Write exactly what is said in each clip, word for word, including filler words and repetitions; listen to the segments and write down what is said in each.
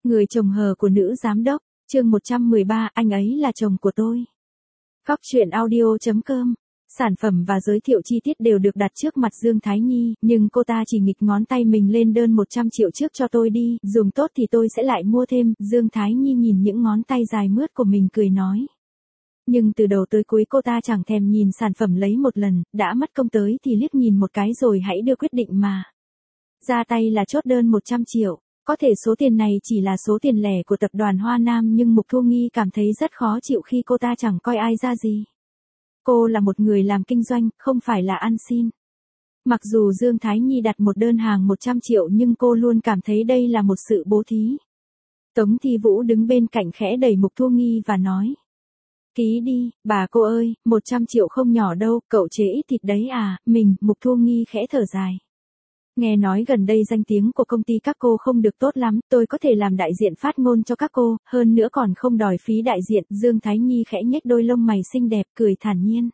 Người chồng hờ của nữ giám đốc, chương một trăm mười ba, anh ấy là chồng của tôi. Góc truyện audio chấm com. Sản phẩm và giới thiệu chi tiết đều được đặt trước mặt Dương Thái Nhi, nhưng cô ta chỉ nghịch ngón tay mình lên đơn một trăm triệu trước cho tôi đi, dùng tốt thì tôi sẽ lại mua thêm. Dương Thái Nhi nhìn những ngón tay dài mướt của mình cười nói. Nhưng từ đầu tới cuối cô ta chẳng thèm nhìn sản phẩm lấy một lần, đã mất công tới thì liếc nhìn một cái rồi hãy đưa quyết định mà. Ra tay là chốt đơn một trăm triệu. Có thể số tiền này chỉ là số tiền lẻ của tập đoàn Hoa Nam nhưng Mục Thu Nghi cảm thấy rất khó chịu khi cô ta chẳng coi ai ra gì. Cô là một người làm kinh doanh, không phải là ăn xin. Mặc dù Dương Thái Nhi đặt một đơn hàng một trăm triệu nhưng cô luôn cảm thấy đây là một sự bố thí. Tống Thi Vũ đứng bên cạnh khẽ đẩy Mục Thu Nghi và nói. Ký đi, bà cô ơi, một trăm triệu không nhỏ đâu, cậu chế ít thịt đấy à, mình, Mục Thu Nghi khẽ thở dài. Nghe nói gần đây danh tiếng của công ty các cô không được tốt lắm, tôi có thể làm đại diện phát ngôn cho các cô, hơn nữa còn không đòi phí đại diện. Dương Thái Nhi khẽ nhếch đôi lông mày xinh đẹp, cười thản nhiên.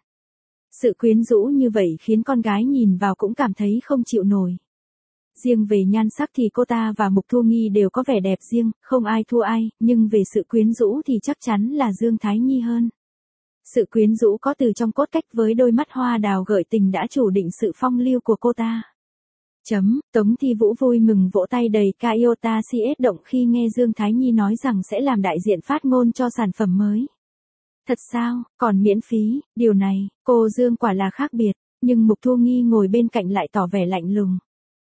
Sự quyến rũ như vậy khiến con gái nhìn vào cũng cảm thấy không chịu nổi. Riêng về nhan sắc thì cô ta và Mục Thu Nghi đều có vẻ đẹp riêng, không ai thua ai, nhưng về sự quyến rũ thì chắc chắn là Dương Thái Nhi hơn. Sự quyến rũ có từ trong cốt cách với đôi mắt hoa đào gợi tình đã chủ định sự phong lưu của cô ta. Chấm, Tống Thi Vũ vui mừng vỗ tay đầy Toyota xê ét động khi nghe Dương Thái Nhi nói rằng sẽ làm đại diện phát ngôn cho sản phẩm mới. Thật sao, còn miễn phí, điều này, cô Dương quả là khác biệt, nhưng Mục Thu Nghi ngồi bên cạnh lại tỏ vẻ lạnh lùng.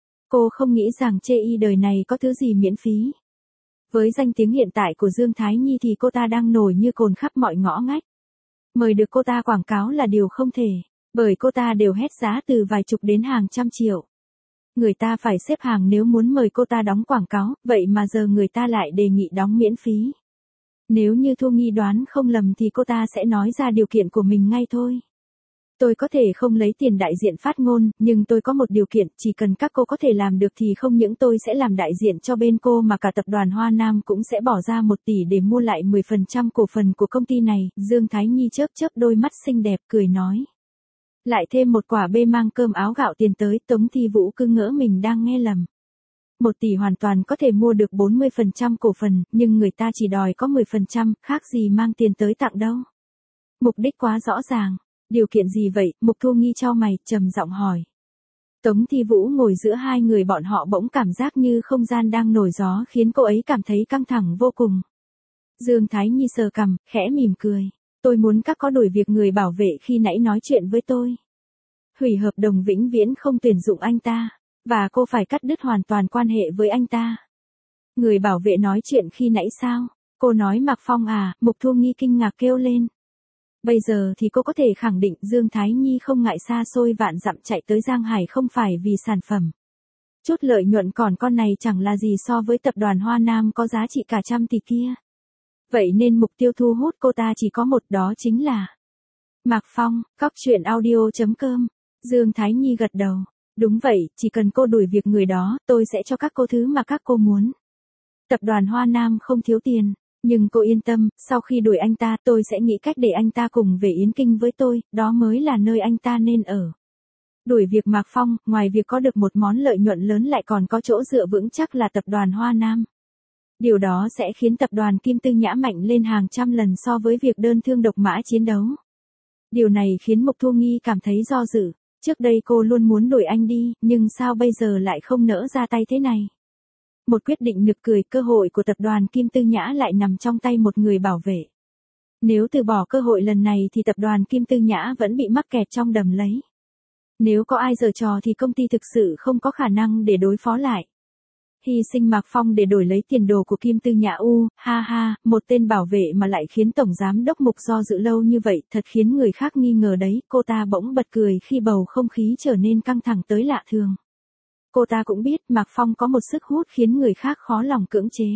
Cô không nghĩ rằng chê y đời này có thứ gì miễn phí. Với danh tiếng hiện tại của Dương Thái Nhi thì cô ta đang nổi như cồn khắp mọi ngõ ngách. Mời được cô ta quảng cáo là điều không thể, bởi cô ta đều hét giá từ vài chục đến hàng trăm triệu. Người ta phải xếp hàng nếu muốn mời cô ta đóng quảng cáo, vậy mà giờ người ta lại đề nghị đóng miễn phí. Nếu như Thu Nghi đoán không lầm thì cô ta sẽ nói ra điều kiện của mình ngay thôi. Tôi có thể không lấy tiền đại diện phát ngôn, nhưng tôi có một điều kiện, chỉ cần các cô có thể làm được thì không những tôi sẽ làm đại diện cho bên cô mà cả tập đoàn Hoa Nam cũng sẽ bỏ ra một tỷ để mua lại mười phần trăm cổ phần của công ty này. Dương Thái Nhi chớp chớp đôi mắt xinh đẹp cười nói. Lại thêm một quả bê mang cơm áo gạo tiền tới, Tống Thi Vũ cứ ngỡ mình đang nghe lầm. Một tỷ hoàn toàn có thể mua được bốn mươi phần trăm cổ phần, nhưng người ta chỉ đòi có mười phần trăm, khác gì mang tiền tới tặng đâu. Mục đích quá rõ ràng. Điều kiện gì vậy? Mục Thu Nghi chau mày, trầm giọng hỏi. Tống Thi Vũ ngồi giữa hai người bọn họ bỗng cảm giác như không gian đang nổi gió khiến cô ấy cảm thấy căng thẳng vô cùng. Dương Thái Nhi sờ cằm, khẽ mỉm cười. Tôi muốn các có đổi việc người bảo vệ khi nãy nói chuyện với tôi. Hủy hợp đồng vĩnh viễn không tuyển dụng anh ta, và cô phải cắt đứt hoàn toàn quan hệ với anh ta. Người bảo vệ nói chuyện khi nãy sao? Cô nói Mạc Phong à? Mục Thu Nghi kinh ngạc kêu lên. Bây giờ thì cô có thể khẳng định Dương Thái Nhi không ngại xa xôi vạn dặm chạy tới Giang Hải không phải vì sản phẩm. Chút lợi nhuận còn con này chẳng là gì so với tập đoàn Hoa Nam có giá trị cả trăm tỷ kia. Vậy nên mục tiêu thu hút cô ta chỉ có một, đó chính là Mạc Phong. Góc truyện audio chấm com. Dương Thái Nhi gật đầu. Đúng vậy, chỉ cần cô đuổi việc người đó, tôi sẽ cho các cô thứ mà các cô muốn. Tập đoàn Hoa Nam không thiếu tiền, nhưng cô yên tâm, sau khi đuổi anh ta tôi sẽ nghĩ cách để anh ta cùng về Yến Kinh với tôi, đó mới là nơi anh ta nên ở. Đuổi việc Mạc Phong, ngoài việc có được một món lợi nhuận lớn lại còn có chỗ dựa vững chắc là tập đoàn Hoa Nam. Điều đó sẽ khiến tập đoàn Kim Tư Nhã mạnh lên hàng trăm lần so với việc đơn thương độc mã chiến đấu. Điều này khiến Mục Thu Nghi cảm thấy do dự. Trước đây cô luôn muốn đuổi anh đi, nhưng sao bây giờ lại không nỡ ra tay thế này? Một quyết định nực cười, cơ hội của tập đoàn Kim Tư Nhã lại nằm trong tay một người bảo vệ. Nếu từ bỏ cơ hội lần này thì tập đoàn Kim Tư Nhã vẫn bị mắc kẹt trong đầm lấy. Nếu có ai giở trò thì công ty thực sự không có khả năng để đối phó lại. Hy sinh Mạc Phong để đổi lấy tiền đồ của Kim Tư Nhã u, ha ha, một tên bảo vệ mà lại khiến Tổng Giám Đốc Mục do dự lâu như vậy, thật khiến người khác nghi ngờ đấy. Cô ta bỗng bật cười khi bầu không khí trở nên căng thẳng tới lạ thường. Cô ta cũng biết Mạc Phong có một sức hút khiến người khác khó lòng cưỡng chế.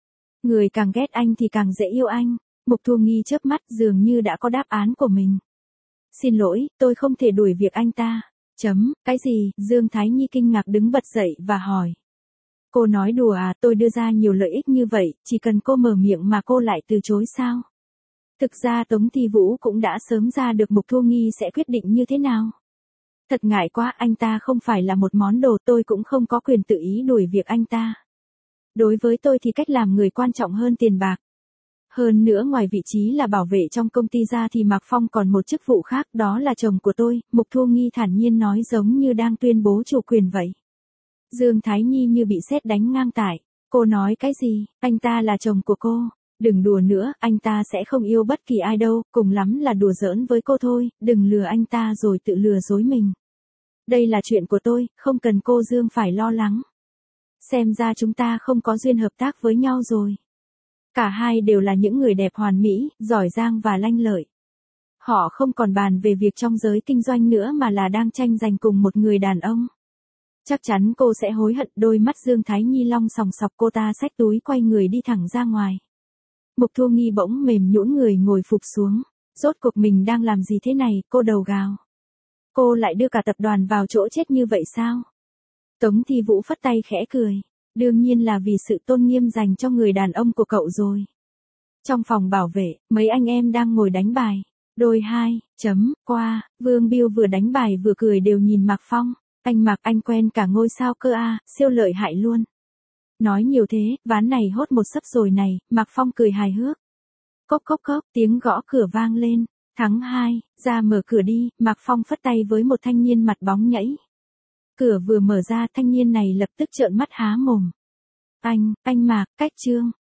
Người càng ghét anh thì càng dễ yêu anh. Mục Thu Nghi chớp mắt dường như đã có đáp án của mình. Xin lỗi, tôi không thể đuổi việc anh ta. Chấm, cái gì? Dương Thái Nhi kinh ngạc đứng bật dậy và hỏi. Cô nói đùa à? Tôi đưa ra nhiều lợi ích như vậy, chỉ cần cô mở miệng mà cô lại từ chối sao? Thực ra Tống Thi Vũ cũng đã sớm ra được Mục Thu Nghi sẽ quyết định như thế nào. Thật ngại quá, anh ta không phải là một món đồ, tôi cũng không có quyền tự ý đuổi việc anh ta. Đối với tôi thì cách làm người quan trọng hơn tiền bạc. Hơn nữa ngoài vị trí là bảo vệ trong công ty ra thì Mạc Phong còn một chức vụ khác, đó là chồng của tôi, Mục Thu Nghi thản nhiên nói giống như đang tuyên bố chủ quyền vậy. Dương Thái Nhi như bị sét đánh ngang tại. Cô nói cái gì, anh ta là chồng của cô. Đừng đùa nữa, anh ta sẽ không yêu bất kỳ ai đâu, cùng lắm là đùa giỡn với cô thôi, đừng lừa anh ta rồi tự lừa dối mình. Đây là chuyện của tôi, không cần cô Dương phải lo lắng. Xem ra chúng ta không có duyên hợp tác với nhau rồi. Cả hai đều là những người đẹp hoàn mỹ, giỏi giang và lanh lợi. Họ không còn bàn về việc trong giới kinh doanh nữa mà là đang tranh giành cùng một người đàn ông. Chắc chắn cô sẽ hối hận. Đôi mắt Dương Thái Nhi long sòng sọc, cô ta xách túi quay người đi thẳng ra ngoài. Mục Thu Nghi bỗng mềm nhũn người ngồi phụp xuống. Rốt cuộc mình đang làm gì thế này, cô đầu gào. Cô lại đưa cả tập đoàn vào chỗ chết như vậy sao? Tống Thi Vũ phất tay khẽ cười. Đương nhiên là vì sự tôn nghiêm dành cho người đàn ông của cậu rồi. Trong phòng bảo vệ, mấy anh em đang ngồi đánh bài. Đôi hai, chấm, qua, Vương Biêu vừa đánh bài vừa cười đều nhìn Mạc Phong. Anh Mạc, anh quen cả ngôi sao cơ à, siêu lợi hại luôn. Nói nhiều thế, ván này hốt một sấp rồi này, Mạc Phong cười hài hước. Cốc cốc cốc, tiếng gõ cửa vang lên. Tháng hai, ra mở cửa đi, Mạc Phong phất tay với một thanh niên mặt bóng nhẫy. Cửa vừa mở ra, thanh niên này lập tức trợn mắt há mồm. Anh, anh Mạc, cách Trương.